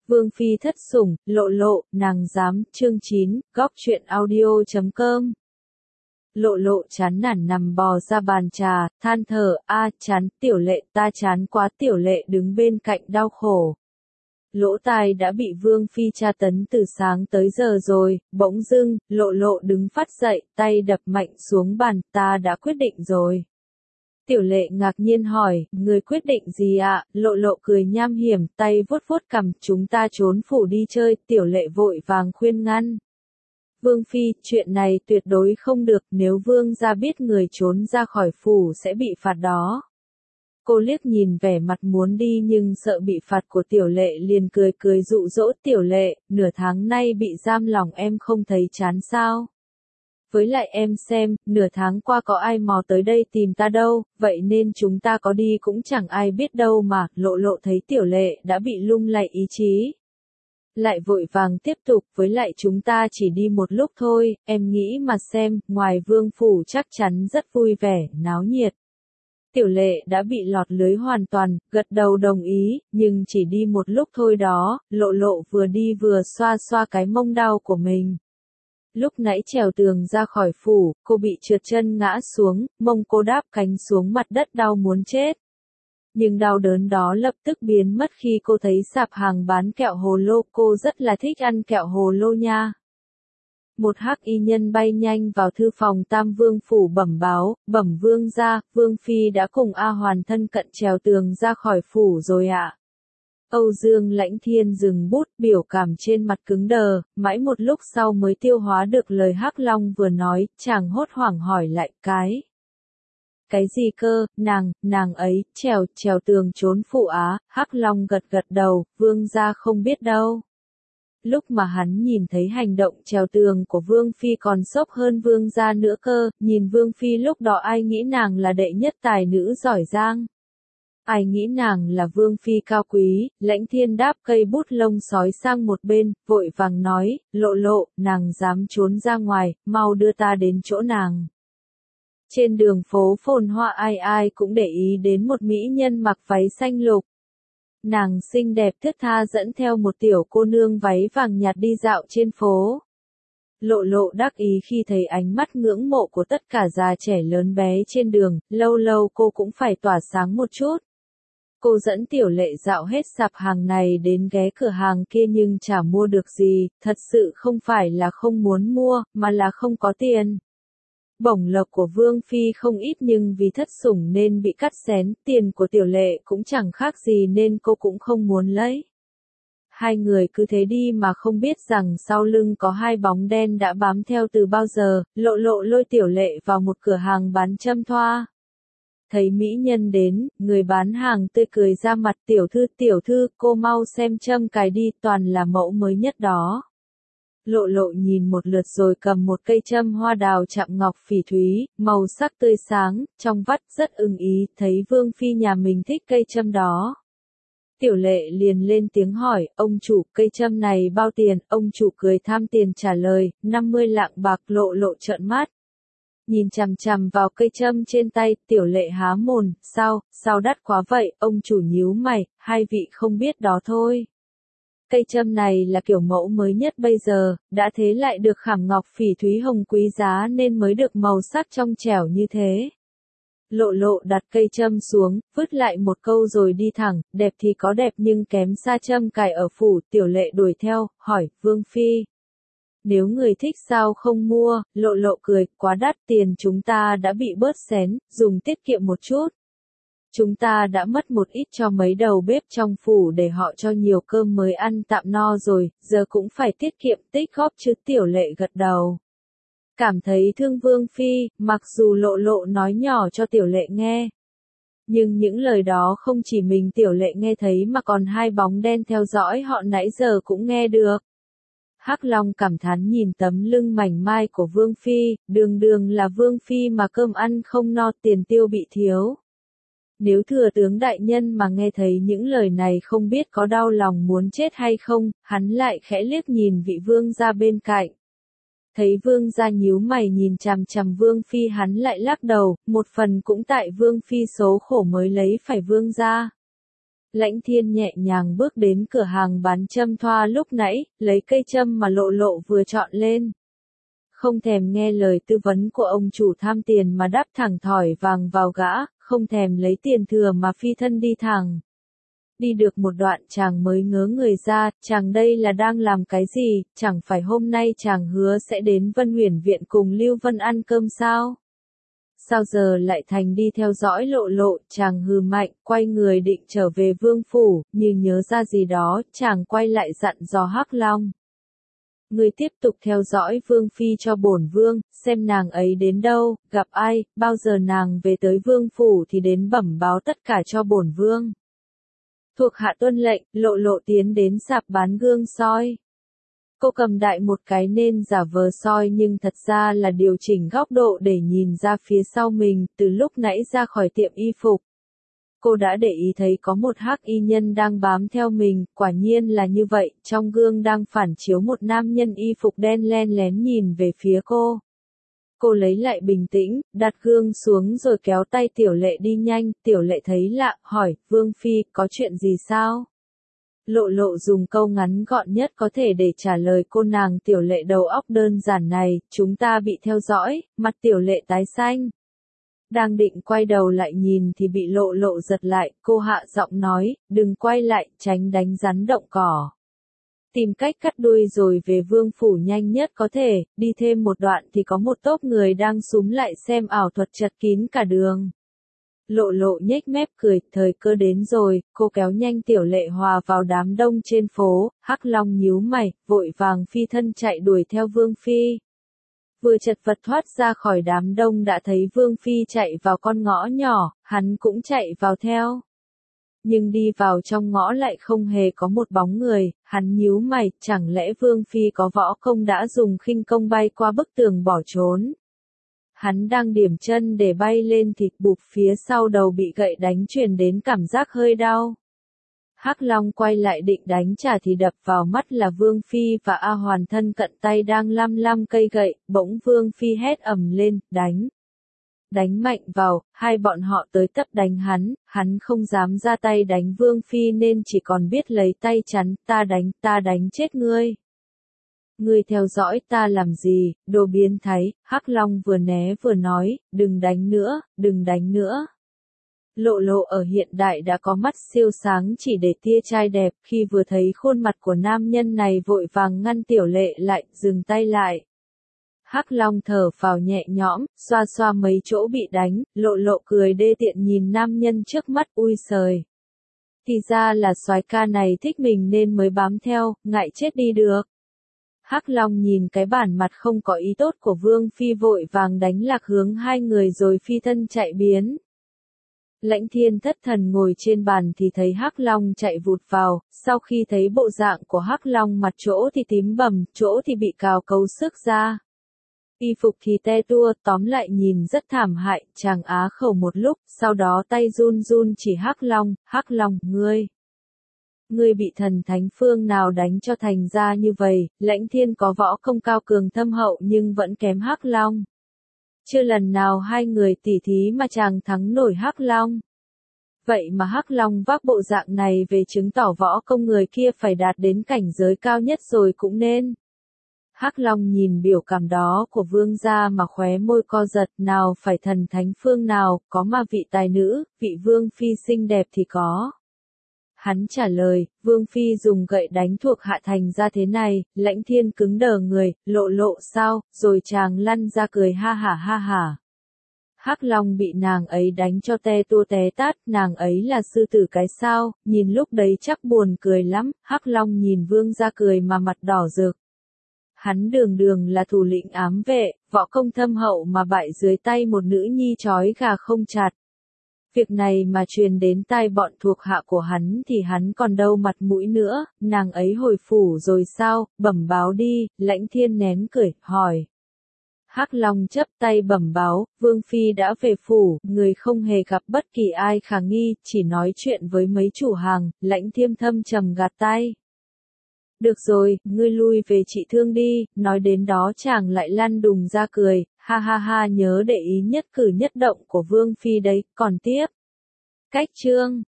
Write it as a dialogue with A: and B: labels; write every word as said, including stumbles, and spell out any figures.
A: Vương phi thất sủng, lộ lộ, nàng dám, chương chín, góc truyện audio chấm com. Lộ lộ chán nản nằm bò ra bàn trà, than thở, a chán, tiểu lệ ta chán quá, tiểu lệ đứng bên cạnh đau khổ. Lỗ tai đã bị Vương phi tra tấn từ sáng tới giờ rồi, bỗng dưng, lộ lộ đứng phát dậy, tay đập mạnh xuống bàn, ta đã quyết định rồi. Tiểu lệ ngạc nhiên hỏi, người quyết định gì ạ? À? Lộ lộ cười nham hiểm, tay vuốt vuốt cằm, chúng ta trốn phủ đi chơi, tiểu lệ vội vàng khuyên ngăn. Vương phi, chuyện này tuyệt đối không được, nếu vương gia biết người trốn ra khỏi phủ sẽ bị phạt đó. Cô liếc nhìn vẻ mặt muốn đi nhưng sợ bị phạt của tiểu lệ liền cười cười dụ dỗ tiểu lệ, nửa tháng nay bị giam lòng em không thấy chán sao? Với lại em xem, nửa tháng qua có ai mò tới đây tìm ta đâu, vậy nên chúng ta có đi cũng chẳng ai biết đâu mà, lộ lộ thấy tiểu lệ đã bị lung lay ý chí. Lại vội vàng tiếp tục, với lại chúng ta chỉ đi một lúc thôi, em nghĩ mà xem, ngoài vương phủ chắc chắn rất vui vẻ, náo nhiệt. Tiểu lệ đã bị lọt lưới hoàn toàn, gật đầu đồng ý, nhưng chỉ đi một lúc thôi đó, lộ lộ vừa đi vừa xoa xoa cái mông đau của mình. Lúc nãy trèo tường ra khỏi phủ, cô bị trượt chân ngã xuống, mông cô đáp cánh xuống mặt đất đau muốn chết. Nhưng đau đớn đó lập tức biến mất khi cô thấy sạp hàng bán kẹo hồ lô, cô rất là thích ăn kẹo hồ lô nha. Một hắc y nhân bay nhanh vào thư phòng Tam Vương phủ bẩm báo, bẩm vương gia, Vương phi đã cùng A Hoàn thân cận trèo tường ra khỏi phủ rồi ạ. À. Âu Dương Lãnh Thiên dừng bút, biểu cảm trên mặt cứng đờ, mãi một lúc sau mới tiêu hóa được lời Hắc Long vừa nói, chàng hốt hoảng hỏi lại, cái. Cái gì cơ, nàng, nàng ấy, trèo, trèo tường trốn phụ á, Hắc Long gật gật đầu, vương gia không biết đâu. Lúc mà hắn nhìn thấy hành động trèo tường của Vương phi còn sốc hơn vương gia nữa cơ, nhìn Vương phi lúc đó ai nghĩ nàng là đệ nhất tài nữ giỏi giang. Ai nghĩ nàng là vương phi cao quý, Lãnh Thiên đáp cây bút lông sói sang một bên, vội vàng nói, lộ lộ, nàng dám trốn ra ngoài, mau đưa ta đến chỗ nàng. Trên đường phố phồn hoa ai ai cũng để ý đến một mỹ nhân mặc váy xanh lục. Nàng xinh đẹp thướt tha dẫn theo một tiểu cô nương váy vàng nhạt đi dạo trên phố. Lộ lộ đắc ý khi thấy ánh mắt ngưỡng mộ của tất cả già trẻ lớn bé trên đường, lâu lâu cô cũng phải tỏa sáng một chút. Cô dẫn tiểu lệ dạo hết sạp hàng này đến ghé cửa hàng kia nhưng chả mua được gì, thật sự không phải là không muốn mua, mà là không có tiền. Bổng lộc của Vương phi không ít nhưng vì thất sủng nên bị cắt xén, tiền của tiểu lệ cũng chẳng khác gì nên cô cũng không muốn lấy. Hai người cứ thế đi mà không biết rằng sau lưng có hai bóng đen đã bám theo từ bao giờ, lộ lộ lôi tiểu lệ vào một cửa hàng bán châm thoa. Thấy mỹ nhân đến, người bán hàng tươi cười ra mặt, tiểu thư tiểu thư, cô mau xem châm cài đi, toàn là mẫu mới nhất đó. Lộ lộ nhìn một lượt rồi cầm một cây châm hoa đào chạm ngọc phỉ thúy, màu sắc tươi sáng, trong vắt rất ưng ý, thấy Vương phi nhà mình thích cây châm đó. Tiểu lệ liền lên tiếng hỏi, ông chủ, cây châm này bao tiền? Ông chủ cười tham tiền trả lời, năm mươi lạng bạc. Lộ lộ trợn mắt. Nhìn chằm chằm vào cây châm trên tay, tiểu lệ há mồm, sao, sao đắt quá vậy? Ông chủ nhíu mày, hai vị không biết đó thôi. Cây châm này là kiểu mẫu mới nhất bây giờ, đã thế lại được khảm ngọc phỉ thúy hồng quý giá nên mới được màu sắc trong trẻo như thế. Lộ lộ đặt cây châm xuống, vứt lại một câu rồi đi thẳng, đẹp thì có đẹp nhưng kém xa châm cài ở phủ, tiểu lệ đuổi theo, hỏi, Vương phi. Nếu người thích sao không mua, lộ lộ cười, quá đắt tiền chúng ta đã bị bớt xén, dùng tiết kiệm một chút. Chúng ta đã mất một ít cho mấy đầu bếp trong phủ để họ cho nhiều cơm mới ăn tạm no rồi, giờ cũng phải tiết kiệm tích góp chứ, tiểu lệ gật đầu. Cảm thấy thương Vương phi, mặc dù lộ lộ nói nhỏ cho tiểu lệ nghe. Nhưng những lời đó không chỉ mình tiểu lệ nghe thấy mà còn hai bóng đen theo dõi họ nãy giờ cũng nghe được. Hắc Long cảm thán nhìn tấm lưng mảnh mai của Vương phi, đường đường là Vương phi mà cơm ăn không no, tiền tiêu bị thiếu. Nếu thừa tướng đại nhân mà nghe thấy những lời này không biết có đau lòng muốn chết hay không, hắn lại khẽ liếc nhìn vị vương gia bên cạnh. Thấy vương gia nhíu mày nhìn chằm chằm Vương phi hắn lại lắc đầu, một phần cũng tại Vương phi số khổ mới lấy phải vương gia. Lãnh Thiên nhẹ nhàng bước đến cửa hàng bán châm thoa lúc nãy, lấy cây châm mà Lộ Lộ vừa chọn lên. Không thèm nghe lời tư vấn của ông chủ tham tiền mà đáp thẳng thỏi vàng vào gã, không thèm lấy tiền thừa mà phi thân đi thẳng. Đi được một đoạn chàng mới ngớ người ra, chàng đây là đang làm cái gì, chẳng phải hôm nay chàng hứa sẽ đến Vân Huyền Viện cùng Lưu Vân ăn cơm sao? Sao giờ lại thành đi theo dõi Lộ Lộ, chàng hừ mạnh, quay người định trở về vương phủ, như nhớ ra gì đó, chàng quay lại dặn dò Hắc Long. Người tiếp tục theo dõi vương phi cho bổn vương, xem nàng ấy đến đâu, gặp ai, bao giờ nàng về tới vương phủ thì đến bẩm báo tất cả cho bổn vương. Thuộc hạ tuân lệnh, Lộ Lộ tiến đến sạp bán gương soi. Cô cầm đại một cái nên giả vờ soi nhưng thật ra là điều chỉnh góc độ để nhìn ra phía sau mình, từ lúc nãy ra khỏi tiệm y phục. Cô đã để ý thấy có một hắc y nhân đang bám theo mình, quả nhiên là như vậy, trong gương đang phản chiếu một nam nhân y phục đen len lén nhìn về phía cô. Cô lấy lại bình tĩnh, đặt gương xuống rồi kéo tay Tiểu Lệ đi nhanh, Tiểu Lệ thấy lạ, hỏi, Vương Phi, có chuyện gì sao? Lộ Lộ dùng câu ngắn gọn nhất có thể để trả lời cô nàng Tiểu Lệ đầu óc đơn giản này, chúng ta bị theo dõi, mặt Tiểu Lệ tái xanh. Đang định quay đầu lại nhìn thì bị Lộ Lộ giật lại, cô hạ giọng nói, đừng quay lại, tránh đánh rắn động cỏ. Tìm cách cắt đuôi rồi về vương phủ nhanh nhất có thể, đi thêm một đoạn thì có một tốp người đang súm lại xem ảo thuật chật kín cả đường. Lộ Lộ nhếch mép cười, thời cơ đến rồi, cô kéo nhanh Tiểu Lệ hòa vào đám đông trên phố, Hắc Long nhíu mày, vội vàng phi thân chạy đuổi theo Vương Phi. Vừa chật vật thoát ra khỏi đám đông đã thấy Vương Phi chạy vào con ngõ nhỏ, hắn cũng chạy vào theo. Nhưng đi vào trong ngõ lại không hề có một bóng người, hắn nhíu mày, chẳng lẽ Vương Phi có võ công đã dùng khinh công bay qua bức tường bỏ trốn. Hắn đang điểm chân để bay lên thì bụp phía sau đầu bị gậy đánh truyền đến cảm giác hơi đau. Hắc Long quay lại định đánh trả thì đập vào mắt là Vương Phi và A Hoàn thân cận tay đang lăm lăm cây gậy, bỗng Vương Phi hét ầm lên, đánh. Đánh mạnh vào, hai bọn họ tới tấp đánh hắn, hắn không dám ra tay đánh Vương Phi nên chỉ còn biết lấy tay chắn, ta đánh, ta đánh chết ngươi. Ngươi theo dõi ta làm gì, đồ biến thái, Hắc Long vừa né vừa nói, đừng đánh nữa, đừng đánh nữa. Lộ Lộ ở hiện đại đã có mắt siêu sáng chỉ để tia trai đẹp, khi vừa thấy khuôn mặt của nam nhân này vội vàng ngăn Tiểu Lệ lại, dừng tay lại. Hắc Long thở phào nhẹ nhõm, xoa xoa mấy chỗ bị đánh, Lộ Lộ cười đê tiện nhìn nam nhân trước mắt, ui sời. Thì ra là soái ca này thích mình nên mới bám theo, ngại chết đi được. Hắc Long nhìn cái bản mặt không có ý tốt của Vương Phi vội vàng đánh lạc hướng hai người rồi phi thân chạy biến. Lãnh Thiên thất thần ngồi trên bàn thì thấy Hắc Long chạy vụt vào, sau khi thấy bộ dạng của Hắc Long mặt chỗ thì tím bầm, chỗ thì bị cào cấu sức ra. Y phục thì te tua, tóm lại nhìn rất thảm hại, chàng á khẩu một lúc, sau đó tay run run chỉ Hắc Long, Hắc Long, ngươi. Ngươi bị thần thánh phương nào đánh cho thành ra như vậy, Lãnh Thiên có võ công cao cường thâm hậu nhưng vẫn kém Hắc Long. Chưa lần nào hai người tỉ thí mà chàng thắng nổi Hắc Long. Vậy mà Hắc Long vác bộ dạng này về chứng tỏ võ công người kia phải đạt đến cảnh giới cao nhất rồi cũng nên. Hắc Long nhìn biểu cảm đó của vương gia mà khóe môi co giật, nào phải thần thánh phương nào, có mà vị tài nữ, vị vương phi xinh đẹp thì có. Hắn trả lời, Vương Phi dùng gậy đánh thuộc hạ thành ra thế này, Lãnh Thiên cứng đờ người, Lộ Lộ sao, rồi chàng lăn ra cười ha hả ha hả. Hắc Long bị nàng ấy đánh cho te tua té tát, nàng ấy là sư tử cái sao, nhìn lúc đấy chắc buồn cười lắm, Hắc Long nhìn Vương gia cười mà mặt đỏ rực. Hắn đường đường là thủ lĩnh ám vệ, võ công thâm hậu mà bại dưới tay một nữ nhi trói gà không chặt. Việc này mà truyền đến tai bọn thuộc hạ của hắn thì hắn còn đâu mặt mũi nữa, nàng ấy hồi phủ rồi sao, bẩm báo đi, Lãnh Thiên nén cười, hỏi. Hắc Long chấp tay bẩm báo, Vương Phi đã về phủ, người không hề gặp bất kỳ ai khả nghi, chỉ nói chuyện với mấy chủ hàng, Lãnh Thiên thâm trầm gạt tay. Được rồi, ngươi lui về trị thương đi, nói đến đó chàng lại lăn đùng ra cười, ha ha ha nhớ để ý nhất cử nhất động của Vương Phi đấy, còn tiếp. Cách chương